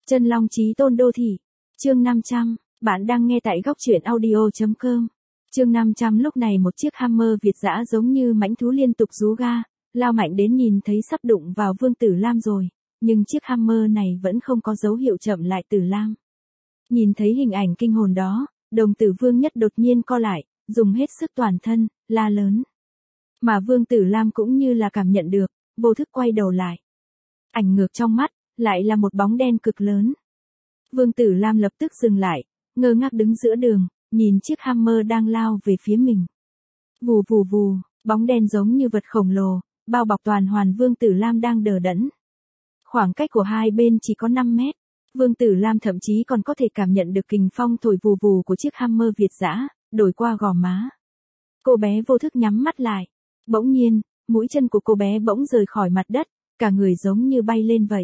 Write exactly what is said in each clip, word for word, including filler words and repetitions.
Chân Long Chí Tôn Đô Thị. Chương năm trăm, bạn đang nghe tại góc truyện audio.com. Chương năm trăm lúc này một chiếc Hammer Việt dã giống như mãnh thú liên tục rú ga, lao mạnh đến nhìn thấy sắp đụng vào Vương Tử Lam rồi, nhưng chiếc Hammer này vẫn không có dấu hiệu chậm lại Tử Lam. Nhìn thấy hình ảnh kinh hồn đó, đồng tử Vương Nhất đột nhiên co lại, dùng hết sức toàn thân, la lớn. Mà Vương Tử Lam cũng như là cảm nhận được, vô thức quay đầu lại. Ảnh ngược trong mắt, lại là một bóng đen cực lớn. Vương Tử Lam lập tức dừng lại, ngơ ngác đứng giữa đường, nhìn chiếc Hammer đang lao về phía mình. Vù vù vù, bóng đen giống như vật khổng lồ, bao bọc toàn hoàn Vương Tử Lam đang đờ đẫn. Khoảng cách của hai bên chỉ có năm mét, Vương Tử Lam thậm chí còn có thể cảm nhận được kình phong thổi vù vù của chiếc Hammer Việt dã, đổi qua gò má. Cô bé vô thức nhắm mắt lại. Bỗng nhiên, mũi chân của cô bé bỗng rời khỏi mặt đất, cả người giống như bay lên vậy.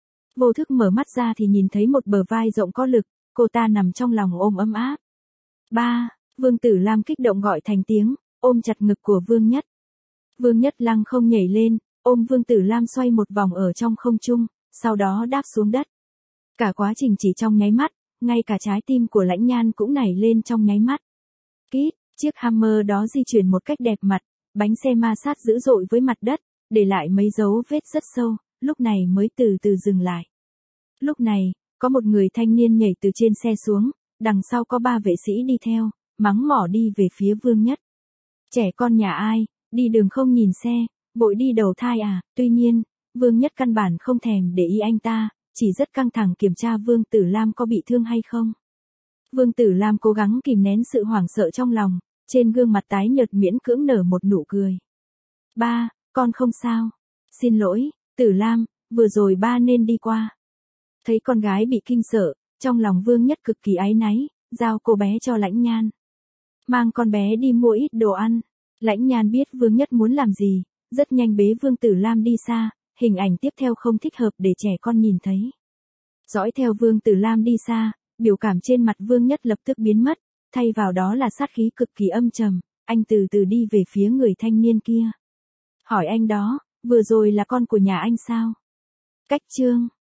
Vô thức mở mắt ra thì nhìn thấy một bờ vai rộng có lực, cô ta nằm trong lòng ôm ấm áp. Ba, Vương Tử Lam kích động gọi thành tiếng, ôm chặt ngực của Vương Nhất. Vương Nhất lăng không nhảy lên, ôm Vương Tử Lam xoay một vòng ở trong không trung, sau đó đáp xuống đất. Cả quá trình chỉ trong nháy mắt, ngay cả trái tim của Lãnh Nhan cũng nảy lên trong nháy mắt. Kít, chiếc Hammer đó di chuyển một cách đẹp mặt, bánh xe ma sát dữ dội với mặt đất, để lại mấy dấu vết rất sâu, lúc này mới từ từ dừng lại. Lúc này, có một người thanh niên nhảy từ trên xe xuống, đằng sau có ba vệ sĩ đi theo, mắng mỏ đi về phía Vương Nhất. Trẻ con nhà ai, đi đường không nhìn xe, vội đi đầu thai à, tuy nhiên, Vương Nhất căn bản không thèm để ý anh ta, chỉ rất căng thẳng kiểm tra Vương Tử Lam có bị thương hay không. Vương Tử Lam cố gắng kìm nén sự hoảng sợ trong lòng, trên gương mặt tái nhợt miễn cưỡng nở một nụ cười. Ba, con không sao. Xin lỗi, Tử Lam, vừa rồi ba nên đi qua. Thấy con gái bị kinh sợ, trong lòng Vương Nhất cực kỳ áy náy, giao cô bé cho Lãnh Nhan. Mang con bé đi mua ít đồ ăn. Lãnh Nhan biết Vương Nhất muốn làm gì, rất nhanh bế Vương Tử Lam đi xa, hình ảnh tiếp theo không thích hợp để trẻ con nhìn thấy. Dõi theo Vương Tử Lam đi xa, biểu cảm trên mặt Vương Nhất lập tức biến mất, thay vào đó là sát khí cực kỳ âm trầm, anh từ từ đi về phía người thanh niên kia. Hỏi anh đó, vừa rồi là con của nhà anh sao? Cách chương